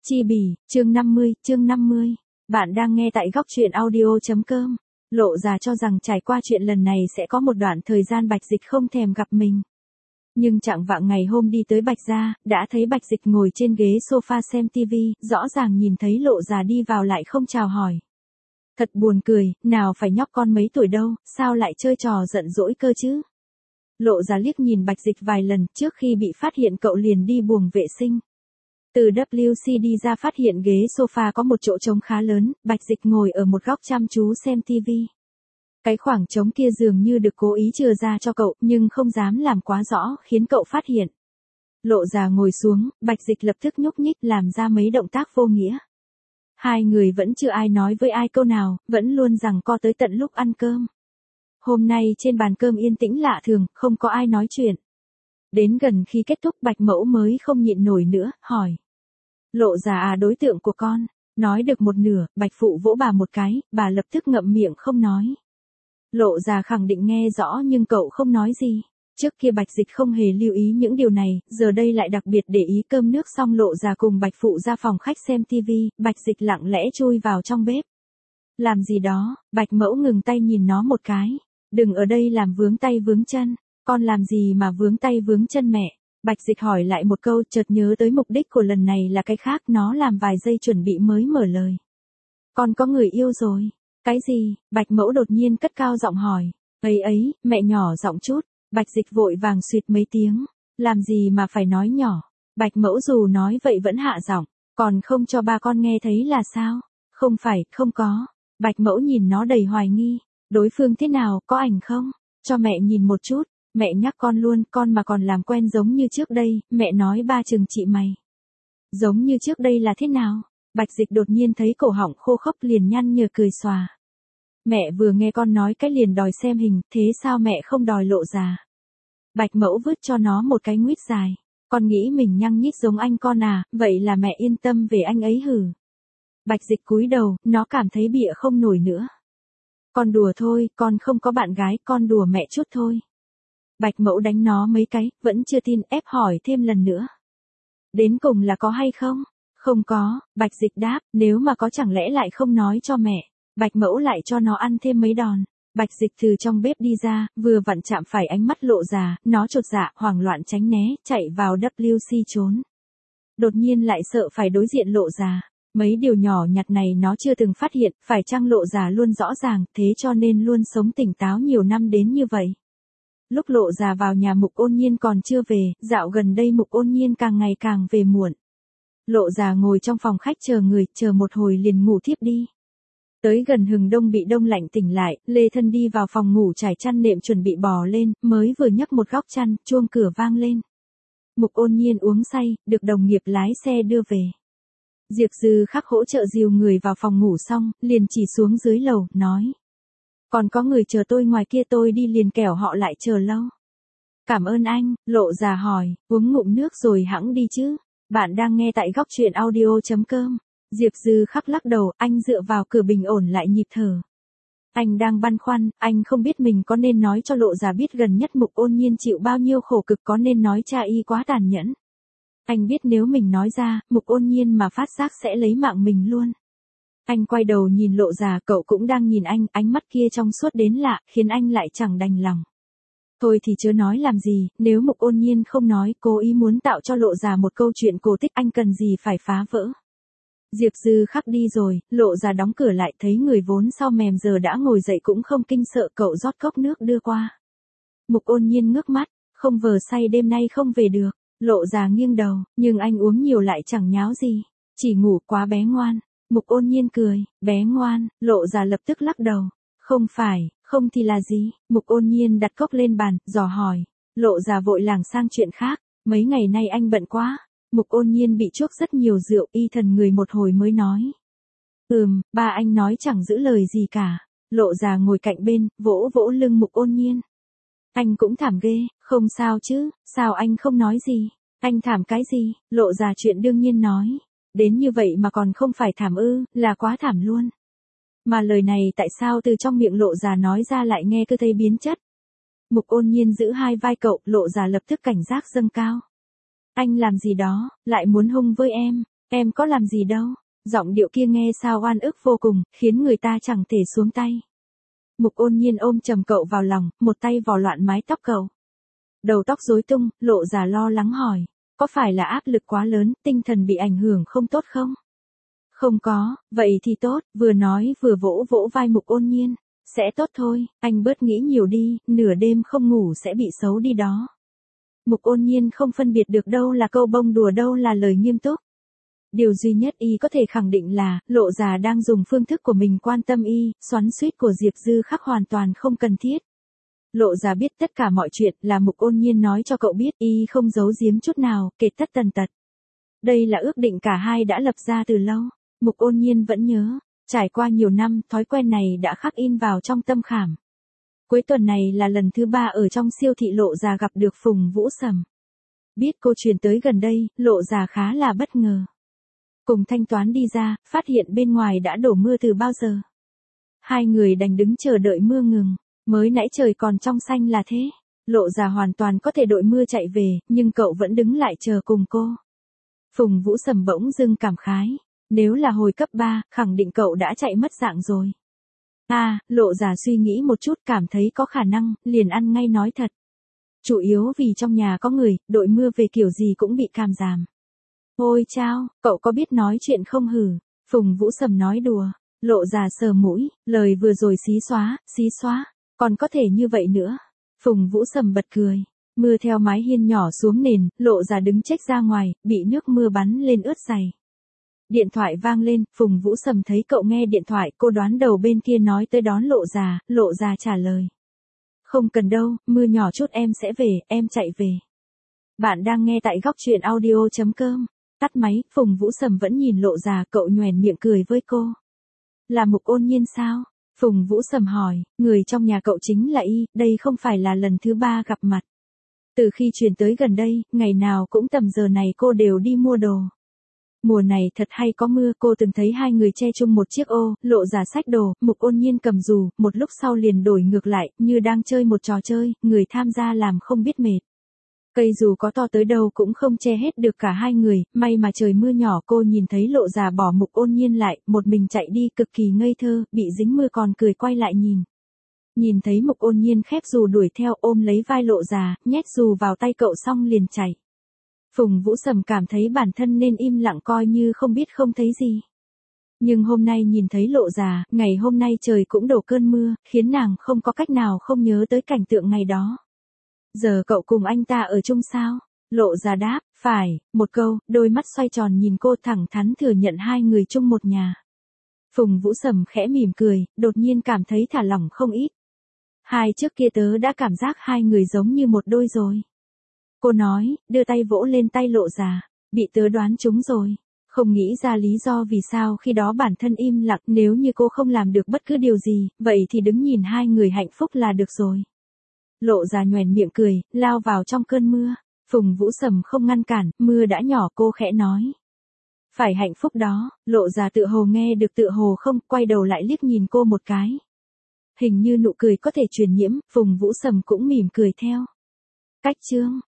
Chi bì, chương 50. Bạn đang nghe tại góc truyện audio.com. Lộ Già cho rằng trải qua chuyện lần này sẽ có một đoạn thời gian Bạch Dịch không thèm gặp mình. Nhưng chạng vạng ngày hôm đi tới Bạch gia, đã thấy Bạch Dịch ngồi trên ghế sofa xem tivi, rõ ràng nhìn thấy Lộ Già đi vào lại không chào hỏi. Thật buồn cười, nào phải nhóc con mấy tuổi đâu, sao lại chơi trò giận dỗi cơ chứ? Lộ Già liếc nhìn Bạch Dịch vài lần, trước khi bị phát hiện cậu liền đi buồng vệ sinh. Từ WC đi ra phát hiện ghế sofa có một chỗ trống khá lớn, Bạch Dịch ngồi ở một góc chăm chú xem tivi. Cái khoảng trống kia dường như được cố ý chừa ra cho cậu, nhưng không dám làm quá rõ, khiến cậu phát hiện. Lộ Già ngồi xuống, Bạch Dịch lập tức nhúc nhích làm ra mấy động tác vô nghĩa. Hai người vẫn chưa ai nói với ai câu nào, vẫn luôn giằng co tới tận lúc ăn cơm. Hôm nay trên bàn cơm yên tĩnh lạ thường, không có ai nói chuyện. Đến gần khi kết thúc Bạch Mẫu mới không nhịn nổi nữa, hỏi. Lộ Già à, đối tượng của con. Nói được một nửa, Bạch Phụ vỗ bà một cái, bà lập tức ngậm miệng không nói. Lộ Già khẳng định nghe rõ nhưng cậu không nói gì. Trước kia Bạch Dịch không hề lưu ý những điều này, giờ đây lại đặc biệt để ý. Cơm nước xong Lộ Già cùng Bạch Phụ ra phòng khách xem tivi, Bạch Dịch lặng lẽ chui vào trong bếp. Làm gì đó, Bạch Mẫu ngừng tay nhìn nó một cái. Đừng ở đây làm vướng tay vướng chân. Con làm gì mà vướng tay vướng chân mẹ? Bạch Dịch hỏi lại một câu, chợt nhớ tới mục đích của lần này là cái khác, nó làm vài giây chuẩn bị mới mở lời. Con có người yêu rồi. Cái gì? Bạch Mẫu đột nhiên cất cao giọng hỏi. Ấy, mẹ nhỏ giọng chút. Bạch Dịch vội vàng suýt mấy tiếng. Làm gì mà phải nói nhỏ? Bạch Mẫu dù nói vậy vẫn hạ giọng. Còn không cho ba con nghe thấy là sao? Không phải, không có. Bạch Mẫu nhìn nó đầy hoài nghi. Đối phương thế nào, có ảnh không? Cho mẹ nhìn một chút. Mẹ nhắc con luôn, con mà còn làm quen giống như trước đây, mẹ nói ba chừng chị mày. Giống như trước đây là thế nào? Bạch Dịch đột nhiên thấy cổ họng khô khốc liền nhăn nhở cười xòa. Mẹ vừa nghe con nói cái liền đòi xem hình, thế sao mẹ không đòi Lộ Già? Bạch Mẫu vứt cho nó một cái nguýt dài. Con nghĩ mình nhăng nhít giống anh con à, vậy là mẹ yên tâm về anh ấy hử. Bạch Dịch cúi đầu, nó cảm thấy bịa không nổi nữa. Con đùa thôi, con không có bạn gái, con đùa mẹ chút thôi. Bạch Mẫu đánh nó mấy cái, vẫn chưa tin, ép hỏi thêm lần nữa. Đến cùng là có hay không? Không có, Bạch Dịch đáp, nếu mà có chẳng lẽ lại không nói cho mẹ. Bạch Mẫu lại cho nó ăn thêm mấy đòn. Bạch Dịch từ trong bếp đi ra, vừa vặn chạm phải ánh mắt Lộ Già, nó chột dạ, hoảng loạn tránh né, chạy vào WC trốn. Đột nhiên lại sợ phải đối diện Lộ Già. Mấy điều nhỏ nhặt này nó chưa từng phát hiện, phải chăng Lộ Già luôn rõ ràng, thế cho nên luôn sống tỉnh táo nhiều năm đến như vậy. Lúc Lộ Già vào nhà Mục Ôn Nhiên còn chưa về, dạo gần đây Mục Ôn Nhiên càng ngày càng về muộn. Lộ Già ngồi trong phòng khách chờ người, chờ một hồi liền ngủ thiếp đi. Tới gần hừng đông bị đông lạnh tỉnh lại, lê thân đi vào phòng ngủ trải chăn nệm chuẩn bị bò lên, mới vừa nhấc một góc chăn, chuông cửa vang lên. Mục Ôn Nhiên uống say, được đồng nghiệp lái xe đưa về. Diệp Dư Khắc hỗ trợ dìu người vào phòng ngủ xong, liền chỉ xuống dưới lầu, nói. Còn có người chờ tôi ngoài kia, tôi đi liền kẻo họ lại chờ lâu. Cảm ơn anh, Lộ Già hỏi, uống ngụm nước rồi hẵng đi chứ. Bạn đang nghe tại góc truyện audio.com. Diệp Dư Khắc lắc đầu, anh dựa vào cửa bình ổn lại nhịp thở. Anh đang băn khoăn, anh không biết mình có nên nói cho Lộ Già biết gần nhất Mục Ôn Nhiên chịu bao nhiêu khổ cực, có nên nói cha y quá tàn nhẫn. Anh biết nếu mình nói ra, Mục Ôn Nhiên mà phát giác sẽ lấy mạng mình luôn. Anh quay đầu nhìn Lộ Già, cậu cũng đang nhìn anh, ánh mắt kia trong suốt đến lạ, khiến anh lại chẳng đành lòng. Thôi thì chớ nói làm gì, nếu Mục Ôn Nhiên không nói, cố ý muốn tạo cho Lộ Già một câu chuyện cổ tích, anh cần gì phải phá vỡ. Diệp Dư Khắc đi rồi, Lộ Già đóng cửa lại, thấy người vốn sau mềm giờ đã ngồi dậy cũng không kinh sợ, cậu rót cốc nước đưa qua. Mục Ôn Nhiên ngước mắt, không vờ say đêm nay không về được. Lộ Già nghiêng đầu, nhưng anh uống nhiều lại chẳng nháo gì, chỉ ngủ quá bé ngoan. Mục Ôn Nhiên cười, bé ngoan, Lộ Già lập tức lắc đầu. Không phải, không thì là gì? Mục Ôn Nhiên đặt cốc lên bàn, dò hỏi. Lộ Già vội lảng sang chuyện khác, mấy ngày nay anh bận quá. Mục Ôn Nhiên bị chuốc rất nhiều rượu, y thần người một hồi mới nói. Ba anh nói chẳng giữ lời gì cả. Lộ Già ngồi cạnh bên, vỗ vỗ lưng Mục Ôn Nhiên. Anh cũng thảm ghê, không sao chứ, sao anh không nói gì? Anh thảm cái gì? Lộ Già chuyện đương nhiên nói. Đến như vậy mà còn không phải thảm ư, là quá thảm luôn. Mà lời này tại sao từ trong miệng Lộ Già nói ra lại nghe cứ thấy biến chất. Mục Ôn Nhiên giữ hai vai cậu, Lộ Già lập tức cảnh giác dâng cao. Anh làm gì đó, lại muốn hung với em. Em có làm gì đâu. Giọng điệu kia nghe sao oan ức vô cùng, khiến người ta chẳng thể xuống tay. Mục Ôn Nhiên ôm chầm cậu vào lòng, một tay vò loạn mái tóc cậu. Đầu tóc rối tung, Lộ Già lo lắng hỏi. Có phải là áp lực quá lớn, tinh thần bị ảnh hưởng không tốt không? Không có, vậy thì tốt, vừa nói vừa vỗ vỗ vai Mục Ôn Nhiên. Sẽ tốt thôi, anh bớt nghĩ nhiều đi, nửa đêm không ngủ sẽ bị xấu đi đó. Mục Ôn Nhiên không phân biệt được đâu là câu bông đùa đâu là lời nghiêm túc. Điều duy nhất y có thể khẳng định là, Lộ Già đang dùng phương thức của mình quan tâm y, xoắn xuýt của Diệp Dư Khắc hoàn toàn không cần thiết. Lộ Già biết tất cả mọi chuyện là Mục Ôn Nhiên nói cho cậu biết, y không giấu giếm chút nào, kể tất tần tật. Đây là ước định cả hai đã lập ra từ lâu. Mục Ôn Nhiên vẫn nhớ, trải qua nhiều năm, thói quen này đã khắc in vào trong tâm khảm. Cuối tuần này là lần thứ 3 ở trong siêu thị Lộ Già gặp được Phùng Vũ Sầm. Biết cô truyền tới gần đây, Lộ Già khá là bất ngờ. Cùng thanh toán đi ra, phát hiện bên ngoài đã đổ mưa từ bao giờ. Hai người đành đứng chờ đợi mưa ngừng, mới nãy trời còn trong xanh là thế. Lộ Già hoàn toàn có thể đội mưa chạy về, nhưng cậu vẫn đứng lại chờ cùng cô. Phùng Vũ Sầm bỗng dưng cảm khái, nếu là hồi cấp 3, khẳng định cậu đã chạy mất dạng rồi. Lộ Già suy nghĩ một chút cảm thấy có khả năng, liền ăn ngay nói thật. Chủ yếu vì trong nhà có người, đội mưa về kiểu gì cũng bị cảm giảm. Ôi chao, cậu có biết nói chuyện không hử? Phùng Vũ Sầm nói đùa. Lộ Già sờ mũi, lời vừa rồi xí xóa, còn có thể như vậy nữa. Phùng Vũ Sầm bật cười. Mưa theo mái hiên nhỏ xuống nền, Lộ Già đứng chếch ra ngoài, bị nước mưa bắn lên ướt giày. Điện thoại vang lên, Phùng Vũ Sầm thấy cậu nghe điện thoại, cô đoán đầu bên kia nói tới đón Lộ Già trả lời. Không cần đâu, mưa nhỏ chút em sẽ về, em chạy về. Bạn đang nghe tại góc truyện audio.com. Tắt máy, Phùng Vũ Sầm vẫn nhìn Lộ Già, cậu nhoẻn miệng cười với cô. Là Mục Ôn Nhiên sao? Phùng Vũ Sầm hỏi, người trong nhà cậu chính là y, đây không phải là lần thứ 3 gặp mặt. Từ khi chuyển tới gần đây, ngày nào cũng tầm giờ này cô đều đi mua đồ. Mùa này thật hay có mưa, cô từng thấy hai người che chung một chiếc ô, Lộ Già xách đồ, Mục Ôn Nhiên cầm dù, một lúc sau liền đổi ngược lại, như đang chơi một trò chơi, người tham gia làm không biết mệt. Cây dù có to tới đâu cũng không che hết được cả hai người, may mà trời mưa nhỏ cô nhìn thấy Lộ Già bỏ Mục Ôn Nhiên lại, một mình chạy đi cực kỳ ngây thơ, bị dính mưa còn cười quay lại nhìn. Nhìn thấy Mục Ôn Nhiên khép dù đuổi theo ôm lấy vai Lộ Già, nhét dù vào tay cậu xong liền chạy. Phùng Vũ Sầm cảm thấy bản thân nên im lặng coi như không biết không thấy gì. Nhưng hôm nay nhìn thấy Lộ Già, ngày hôm nay trời cũng đổ cơn mưa, khiến nàng không có cách nào không nhớ tới cảnh tượng ngày đó. Giờ cậu cùng anh ta ở chung sao? Lộ Già đáp, phải, một câu, đôi mắt xoay tròn nhìn cô thẳng thắn thừa nhận hai người chung một nhà. Phùng Vũ Sầm khẽ mỉm cười, đột nhiên cảm thấy thả lỏng không ít. Hai trước kia tớ đã cảm giác hai người giống như một đôi rồi. Cô nói, đưa tay vỗ lên tay Lộ Già, bị tớ đoán trúng rồi. Không nghĩ ra lý do vì sao khi đó bản thân im lặng, nếu như cô không làm được bất cứ điều gì, vậy thì đứng nhìn hai người hạnh phúc là được rồi. Lộ Già nhoẻn miệng cười, lao vào trong cơn mưa. Phùng Vũ Sầm không ngăn cản, mưa đã nhỏ cô khẽ nói. Phải hạnh phúc đó, Lộ Già tựa hồ nghe được tựa hồ không, quay đầu lại liếc nhìn cô một cái. Hình như nụ cười có thể truyền nhiễm, Phùng Vũ Sầm cũng mỉm cười theo. Cách chương